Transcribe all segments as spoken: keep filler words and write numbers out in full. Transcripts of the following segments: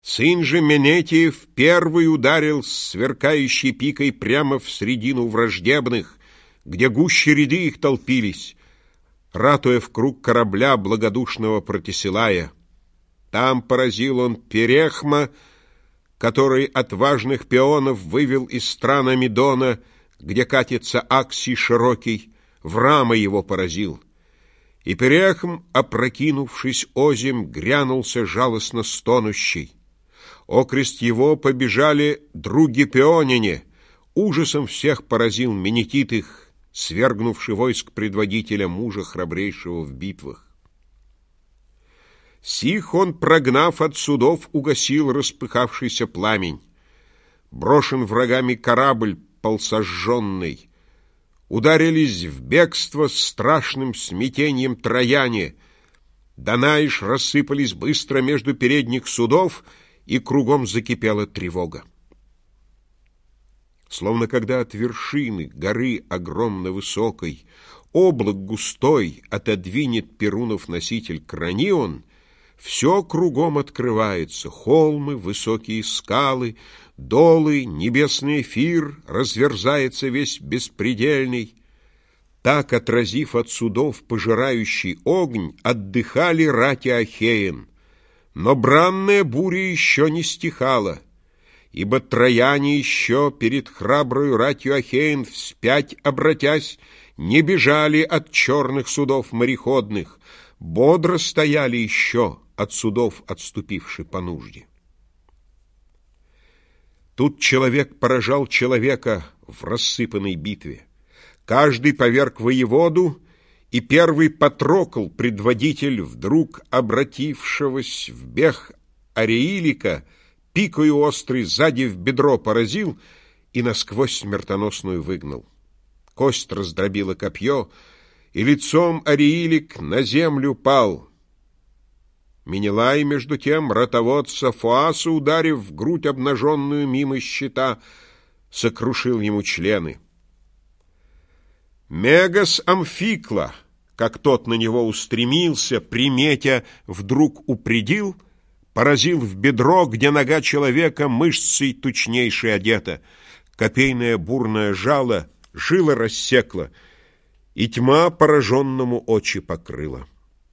Сын же Менетиев первый ударил с сверкающей пикой прямо в средину враждебных, где гуще ряды их толпились, ратуя в круг корабля благодушного Протесилая. Там поразил он Перехма, который отважных пионов вывел из стран Амидона, где катится Аксий широкий, в рамы его поразил. И Перехм, опрокинувшись озимь, грянулся жалостно стонущий. Окрест его побежали други пионине, ужасом всех поразил Менетит их, свергнувший войск предводителя, мужа храбрейшего в битвах. Сих он, прогнав от судов, угасил распыхавшийся пламень. Брошен врагами корабль полсожженный. Ударились в бегство с страшным смятением трояне. Данаиш рассыпались быстро между передних судов, и кругом закипела тревога. Словно когда от вершины горы огромно высокой облак густой отодвинет Перунов носитель Кранион, все кругом открывается: холмы, высокие скалы, долы, небесный эфир разверзается весь беспредельный. Так, отразив от судов пожирающий огонь, отдыхали рати Ахеен. Но бранная буря еще не стихала, ибо трояне еще перед храброю ратью Ахеен вспять обратясь, не бежали от черных судов мореходных, бодро стояли еще от судов, отступивши по нужде. Тут человек поражал человека в рассыпанной битве. Каждый поверг воеводу, и первый Патрокл, предводитель вдруг обратившегося в бег Ареилика, пикою острый сзади в бедро поразил и насквозь смертоносную выгнал. Кость раздробила копье, и лицом Ареилик на землю пал. Менелай, между тем, ратоводца Фоаса, ударив в грудь обнаженную мимо щита, сокрушил ему члены. Мегас Амфикла, как тот на него устремился, приметя, вдруг упредил, поразил в бедро, где нога человека мышцей тучнейшей одета. Копейное бурное жало жило рассекло, и тьма пораженному очи покрыла.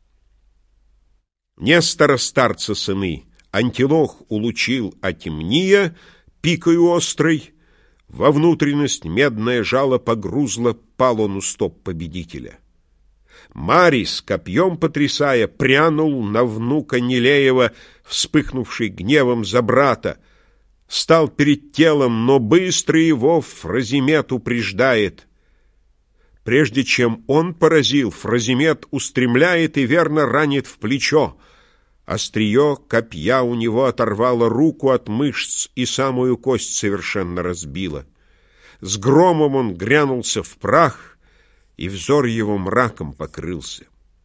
Нестора старца сыны Антилох улучил Атимния пикою острой, во внутренность медное жало погрузло, пал он у стоп победителя. Марис, копьем потрясая, прянул на внука Нелеева, вспыхнувший гневом за брата, стал перед телом, но быстро его Фразимет упреждает. Прежде чем он поразил, Фразимет устремляет и верно ранит в плечо. Острие копья у него оторвало руку от мышц и самую кость совершенно разбило. С громом он грянулся в прах, и взор его мраком покрылся.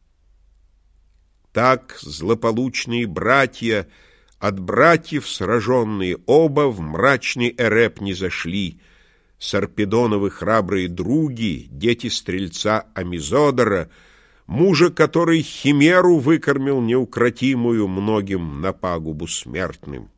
Так злополучные братья, от братьев сраженные, оба в мрачный Эреп не зашли. Сарпедоновы храбрые други, дети стрельца Амизодора, мужа, который химеру выкормил неукротимую многим на пагубу смертным.